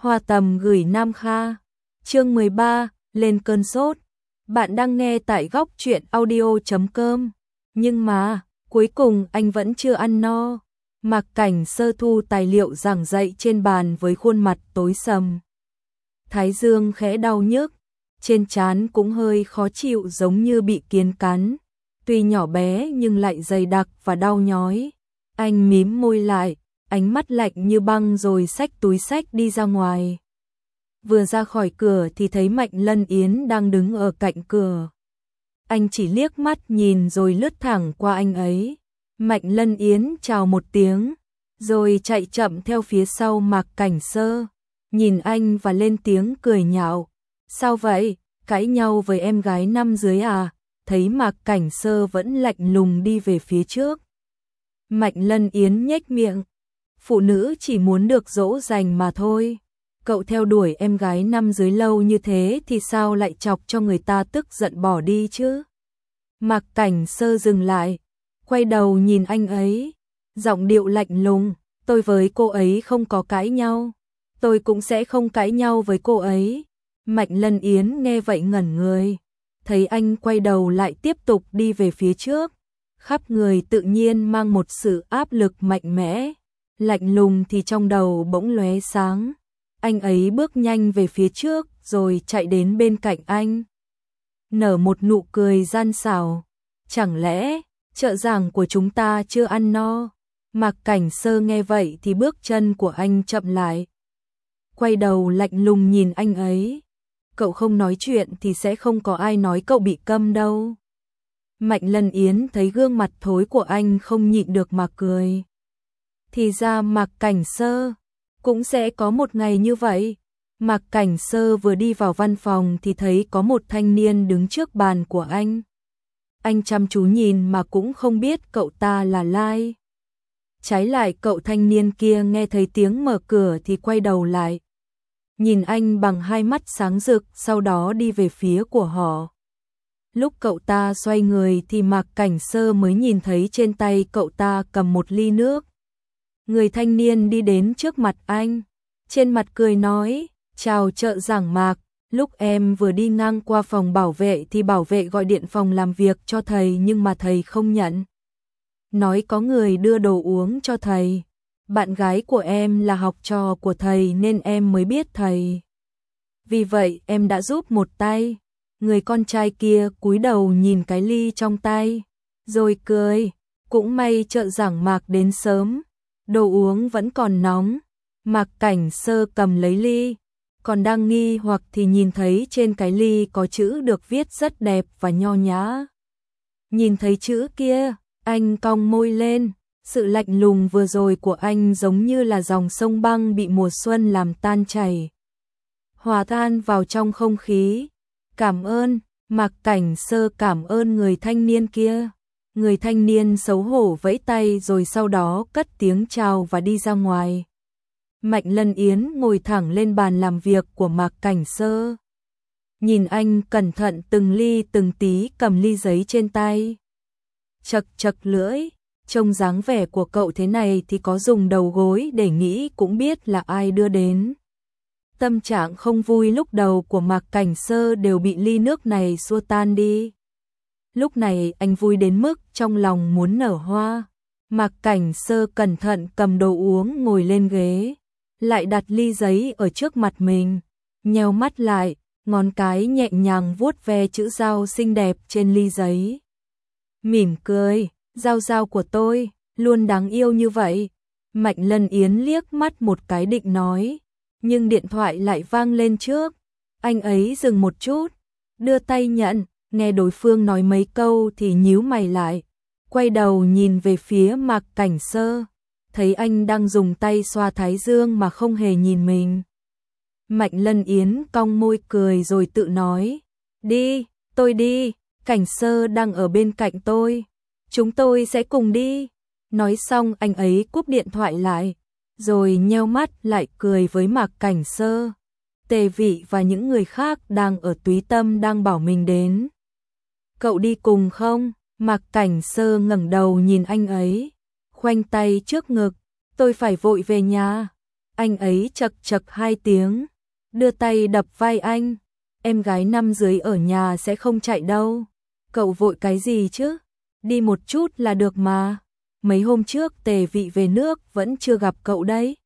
Hoa Tầm gửi Nam Kha. Chương 13, lên cơn sốt. Bạn đang nghe tại góc truyện audio.com. Nhưng mà, cuối cùng anh vẫn chưa ăn no. Mạc Cảnh Sơ thu tài liệu giảng dạy trên bàn với khuôn mặt tối sầm. Thái dương khẽ đau nhức, trên trán cũng hơi khó chịu giống như bị kiến cắn. Tuy nhỏ bé nhưng lại dày đặc và đau nhói. Anh mím môi lại, ánh mắt lạnh như băng rồi xách túi xách đi ra ngoài. Vừa ra khỏi cửa thì thấy Mạnh Lân Yến đang đứng ở cạnh cửa. Anh chỉ liếc mắt nhìn rồi lướt thẳng qua anh ấy. Mạnh Lân Yến chào một tiếng, rồi chạy chậm theo phía sau Mạc Cảnh Sơ, nhìn anh và lên tiếng cười nhạo. Sao vậy, cãi nhau với em gái năm dưới à? Thấy Mạc Cảnh Sơ vẫn lạnh lùng đi về phía trước. Mạnh Lân Yến nhếch miệng. Phụ nữ chỉ muốn được dỗ dành mà thôi. Cậu theo đuổi em gái năm dưới lâu như thế thì sao lại chọc cho người ta tức giận bỏ đi chứ? Mạc Cảnh Sơ dừng lại, quay đầu nhìn anh ấy, giọng điệu lạnh lùng. Tôi với cô ấy không có cãi nhau, tôi cũng sẽ không cãi nhau với cô ấy. Mạnh Lân Yến nghe vậy ngẩn người, thấy anh quay đầu lại tiếp tục đi về phía trước, khắp người tự nhiên mang một sự áp lực mạnh mẽ, lạnh lùng thì trong đầu bỗng lóe sáng. Anh ấy bước nhanh về phía trước rồi chạy đến bên cạnh anh, nở một nụ cười gian xảo. Chẳng lẽ trợ giảng của chúng ta chưa ăn no? Mạc Cảnh Sơ nghe vậy thì bước chân của anh chậm lại, quay đầu lạnh lùng nhìn anh ấy. Cậu không nói chuyện thì sẽ không có ai nói cậu bị câm đâu. Mạnh Lân Yến thấy gương mặt thối của anh không nhịn được mà cười. Thì ra Mạc Cảnh Sơ cũng sẽ có một ngày như vậy. Mạc Cảnh Sơ vừa đi vào văn phòng thì thấy có một thanh niên đứng trước bàn của anh. Anh chăm chú nhìn mà cũng không biết cậu ta là Lai. Trái lại cậu thanh niên kia nghe thấy tiếng mở cửa thì quay đầu lại, nhìn anh bằng hai mắt sáng rực, sau đó đi về phía của họ. Lúc cậu ta xoay người thì Mạc Cảnh Sơ mới nhìn thấy trên tay cậu ta cầm một ly nước. Người thanh niên đi đến trước mặt anh, trên mặt cười nói, chào trợ giảng Mạc, lúc em vừa đi ngang qua phòng bảo vệ thì bảo vệ gọi điện phòng làm việc cho thầy nhưng mà thầy không nhận. Nói có người đưa đồ uống cho thầy. Bạn gái của em là học trò của thầy nên em mới biết thầy. Vì vậy em đã giúp một tay. Người con trai kia cúi đầu nhìn cái ly trong tay, rồi cười. Cũng may trợ giảng Mạc đến sớm, đồ uống vẫn còn nóng. Mạc Cảnh Sơ cầm lấy ly, còn đang nghi hoặc thì nhìn thấy trên cái ly có chữ được viết rất đẹp và nho nhã. Nhìn thấy chữ kia, anh cong môi lên. Sự lạnh lùng vừa rồi của anh giống như là dòng sông băng bị mùa xuân làm tan chảy, hòa tan vào trong không khí. Cảm ơn. Mạc Cảnh Sơ cảm ơn người thanh niên kia. Người thanh niên xấu hổ vẫy tay rồi sau đó cất tiếng chào và đi ra ngoài. Mạnh Lân Yến ngồi thẳng lên bàn làm việc của Mạc Cảnh Sơ, nhìn anh cẩn thận từng ly từng tí cầm ly giấy trên tay. Chật chật lưỡi, trông dáng vẻ của cậu thế này thì có dùng đầu gối để nghĩ cũng biết là ai đưa đến. Tâm trạng không vui lúc đầu của Mạc Cảnh Sơ đều bị ly nước này xua tan đi. Lúc này anh vui đến mức trong lòng muốn nở hoa. Mạc Cảnh Sơ cẩn thận cầm đồ uống ngồi lên ghế, lại đặt ly giấy ở trước mặt mình, nheo mắt lại, ngón cái nhẹ nhàng vuốt ve chữ giao xinh đẹp trên ly giấy. Mỉm cười, Giao Giao của tôi, luôn đáng yêu như vậy. Mạnh Lân Yến liếc mắt một cái định nói, nhưng điện thoại lại vang lên trước. Anh ấy dừng một chút, đưa tay nhận, nghe đối phương nói mấy câu thì nhíu mày lại, quay đầu nhìn về phía Mạc Cảnh Sơ, thấy anh đang dùng tay xoa thái dương mà không hề nhìn mình. Mạnh Lân Yến cong môi cười rồi tự nói, đi, tôi đi, Cảnh Sơ đang ở bên cạnh tôi, chúng tôi sẽ cùng đi. Nói xong anh ấy cúp điện thoại lại, rồi nheo mắt lại cười với Mạc Cảnh Sơ. Tề Vị và những người khác đang ở Túy Tâm đang bảo mình đến. Cậu đi cùng không? Mạc Cảnh Sơ ngẩng đầu nhìn anh ấy, khoanh tay trước ngực, tôi phải vội về nhà. Anh ấy chậc chậc 2 tiếng, đưa tay đập vai anh. Em gái năm dưới ở nhà sẽ không chạy đâu. Cậu vội cái gì chứ? Đi một chút là được mà. Mấy hôm trước Tề Vị về nước vẫn chưa gặp cậu đấy.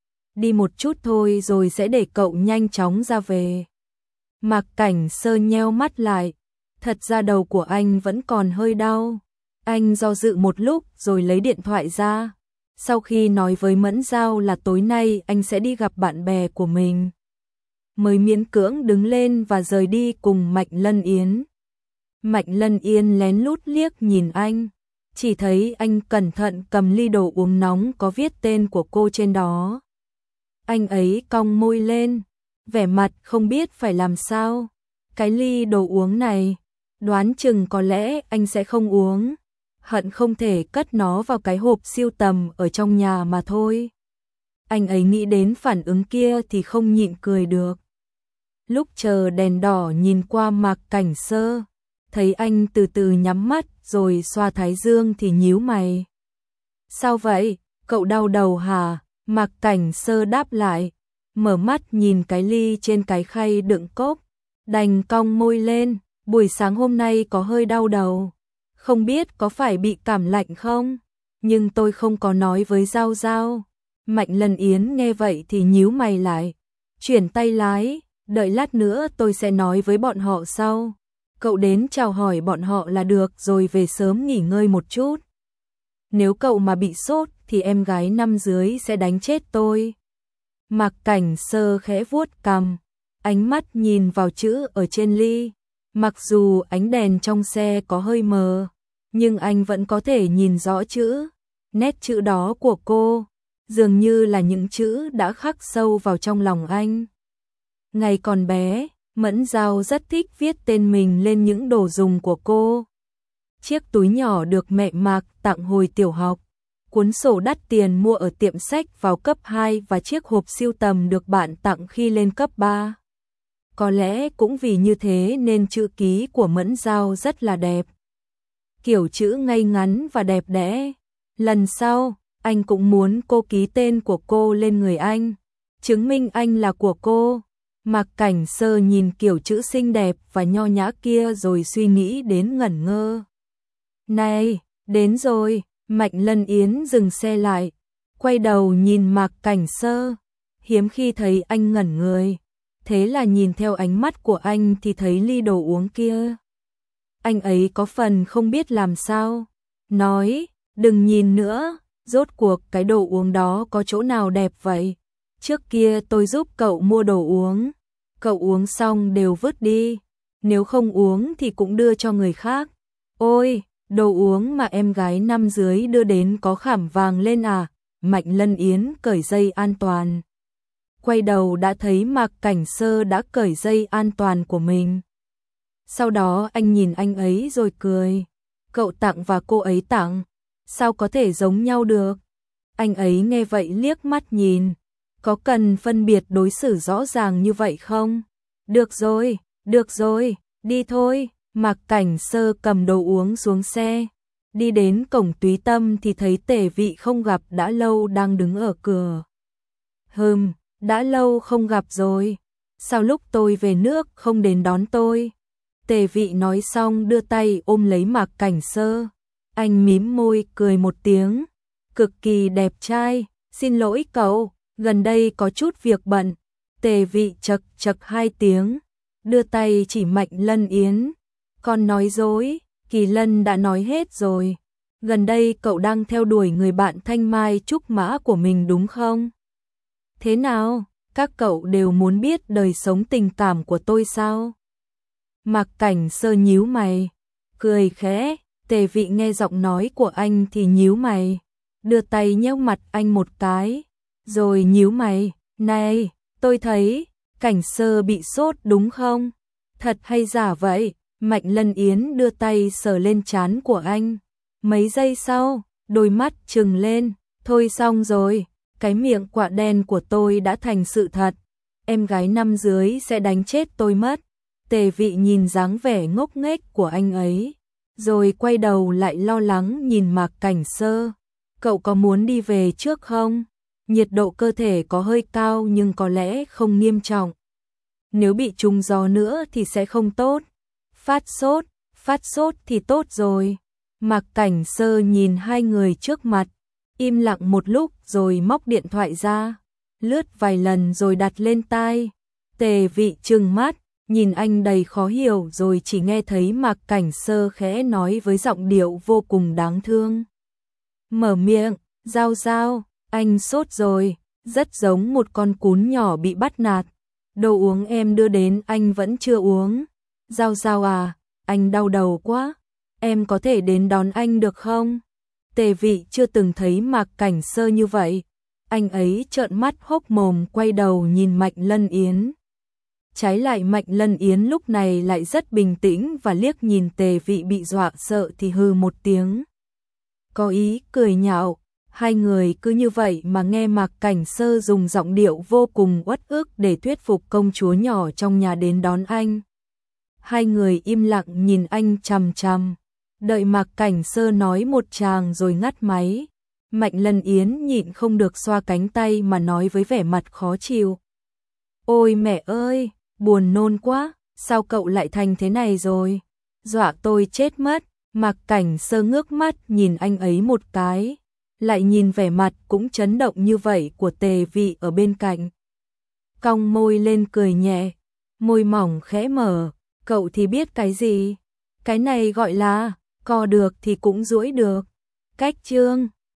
Đi một chút thôi rồi sẽ để cậu nhanh chóng ra về. Mạc Cảnh Sơ nheo mắt lại. Thật ra đầu của anh vẫn còn hơi đau. Anh do dự một lúc rồi lấy điện thoại ra. Sau khi nói với Mẫn Giao là tối nay anh sẽ đi gặp bạn bè của mình, mới miễn cưỡng đứng lên và rời đi cùng Mạnh Lân Yến. Mạnh Lân Yên lén lút liếc nhìn anh, chỉ thấy anh cẩn thận cầm ly đồ uống nóng có viết tên của cô trên đó. Anh ấy cong môi lên, vẻ mặt không biết phải làm sao. Cái ly đồ uống này, đoán chừng có lẽ anh sẽ không uống. Hận không thể cất nó vào cái hộp sưu tầm ở trong nhà mà thôi. Anh ấy nghĩ đến phản ứng kia thì không nhịn cười được. Lúc chờ đèn đỏ nhìn qua Mạc Cảnh Sơ, thấy anh từ từ nhắm mắt rồi xoa thái dương thì nhíu mày. Sao vậy? Cậu đau đầu hả? Mạc Cảnh Sơ đáp lại, mở mắt nhìn cái ly trên cái khay đựng cốc, đành cong môi lên, buổi sáng hôm nay có hơi đau đầu. Không biết có phải bị cảm lạnh không? Nhưng tôi không có nói với Giao Giao. Mạnh Lân Yến nghe vậy thì nhíu mày lại, chuyển tay lái, đợi lát nữa tôi sẽ nói với bọn họ sau. Cậu đến chào hỏi bọn họ là được rồi về sớm nghỉ ngơi một chút. Nếu cậu mà bị sốt thì em gái năm dưới sẽ đánh chết tôi. Mạc Cảnh Sơ khẽ vuốt cằm, ánh mắt nhìn vào chữ ở trên ly. Mặc dù ánh đèn trong xe có hơi mờ, nhưng anh vẫn có thể nhìn rõ chữ. Nét chữ đó của cô, dường như là những chữ đã khắc sâu vào trong lòng anh. Ngày còn bé, Mẫn Giao rất thích viết tên mình lên những đồ dùng của cô. Chiếc túi nhỏ được mẹ Mạc tặng hồi tiểu học, cuốn sổ đắt tiền mua ở tiệm sách vào cấp 2 và chiếc hộp sưu tầm được bạn tặng khi lên cấp 3. Có lẽ cũng vì như thế nên chữ ký của Mẫn Giao rất là đẹp. Kiểu chữ ngay ngắn và đẹp đẽ. Lần sau, anh cũng muốn cô ký tên của cô lên người anh, chứng minh anh là của cô. Mạc Cảnh Sơ nhìn kiểu chữ xinh đẹp và nho nhã kia rồi suy nghĩ đến ngẩn ngơ. Này, đến rồi. Mạnh Lân Yến dừng xe lại, quay đầu nhìn Mạc Cảnh Sơ, hiếm khi thấy anh ngẩn người. Thế là nhìn theo ánh mắt của anh thì thấy ly đồ uống kia. Anh ấy có phần không biết làm sao. Nói, đừng nhìn nữa, rốt cuộc cái đồ uống đó có chỗ nào đẹp vậy? Trước kia tôi giúp cậu mua đồ uống, cậu uống xong đều vứt đi. Nếu không uống thì cũng đưa cho người khác. Ôi, đồ uống mà em gái năm dưới đưa đến có khảm vàng lên à? Mạnh Lân Yến cởi dây an toàn. Quay đầu đã thấy Mạc Cảnh Sơ đã cởi dây an toàn của mình. Sau đó anh nhìn anh ấy rồi cười. Cậu tặng và cô ấy tặng, sao có thể giống nhau được? Anh ấy nghe vậy liếc mắt nhìn. Có cần phân biệt đối xử rõ ràng như vậy không? Được rồi, đi thôi. Mạc Cảnh Sơ cầm đồ uống xuống xe. Đi đến cổng Túy Tâm thì thấy Tề Vị không gặp đã lâu đang đứng ở cửa. Đã lâu không gặp rồi. Sao lúc tôi về nước không đến đón tôi? Tề Vị nói xong đưa tay ôm lấy Mạc Cảnh Sơ. Anh mím môi cười một tiếng. Cực kỳ đẹp trai. Xin lỗi cậu, gần đây có chút việc bận. Tề Vị chậc chậc 2 tiếng, đưa tay chỉ Mạnh Lân Yến. Con nói dối, Kỳ Lân đã nói hết rồi. Gần đây cậu đang theo đuổi người bạn thanh mai trúc mã của mình đúng không? Thế nào, các cậu đều muốn biết đời sống tình cảm của tôi sao? Mạc Cảnh Sơ nhíu mày, cười khẽ. Tề Vị nghe giọng nói của anh thì nhíu mày, đưa tay nhéo mặt anh một cái, rồi nhíu mày. Này, tôi thấy Cảnh Sơ bị sốt đúng không? Thật hay giả vậy? Mạnh Lân Yến đưa tay sờ lên trán của anh. Mấy giây sau, đôi mắt trừng lên. Thôi xong rồi, cái miệng quạ đen của tôi đã thành sự thật. Em gái năm dưới sẽ đánh chết tôi mất. Tề Vị nhìn dáng vẻ ngốc nghếch của anh ấy, rồi quay đầu lại lo lắng nhìn Mạc Cảnh Sơ. Cậu có muốn đi về trước không? nhiệt độ cơ thể có hơi cao nhưng có lẽ không nghiêm trọng. Nếu bị trúng gió nữa thì sẽ không tốt. Phát sốt thì tốt rồi. Mạc Cảnh Sơ nhìn hai người trước mặt, im lặng một lúc rồi móc điện thoại ra, lướt vài lần rồi đặt lên tai. Tề Vị trừng mắt, nhìn anh đầy khó hiểu rồi chỉ nghe thấy Mạc Cảnh Sơ khẽ nói với giọng điệu vô cùng đáng thương. Mở miệng, Giao Giao, anh sốt rồi, rất giống một con cún nhỏ bị bắt nạt. Đồ uống em đưa đến anh vẫn chưa uống. Giao Giao à, anh đau đầu quá, em có thể đến đón anh được không? Tề Vị chưa từng thấy Mạc Cảnh Sơ như vậy. Anh ấy trợn mắt hốc mồm quay đầu nhìn Mạnh Lân Yến. Trái lại Mạnh Lân Yến lúc này lại rất bình tĩnh và liếc nhìn Tề Vị bị dọa sợ thì hừ một tiếng. Có ý cười nhạo, hai người cứ như vậy mà nghe Mạc Cảnh Sơ dùng giọng điệu vô cùng uất ức để thuyết phục công chúa nhỏ trong nhà đến đón anh. Hai người im lặng nhìn anh chằm chằm, đợi Mạc Cảnh Sơ nói một tràng rồi ngắt máy. Mạnh Lân Yến nhịn không được xoa cánh tay mà nói với vẻ mặt khó chịu. Ôi mẹ ơi, buồn nôn quá, sao cậu lại thành thế này rồi? Dọa tôi chết mất. Mạc Cảnh Sơ ngước mắt nhìn anh ấy một cái, lại nhìn vẻ mặt cũng chấn động như vậy của Tề Vị ở bên cạnh. Cong môi lên cười nhẹ, môi mỏng khẽ mở, cậu thì biết cái gì? Cái này gọi là, co được thì cũng duỗi được. Cách chương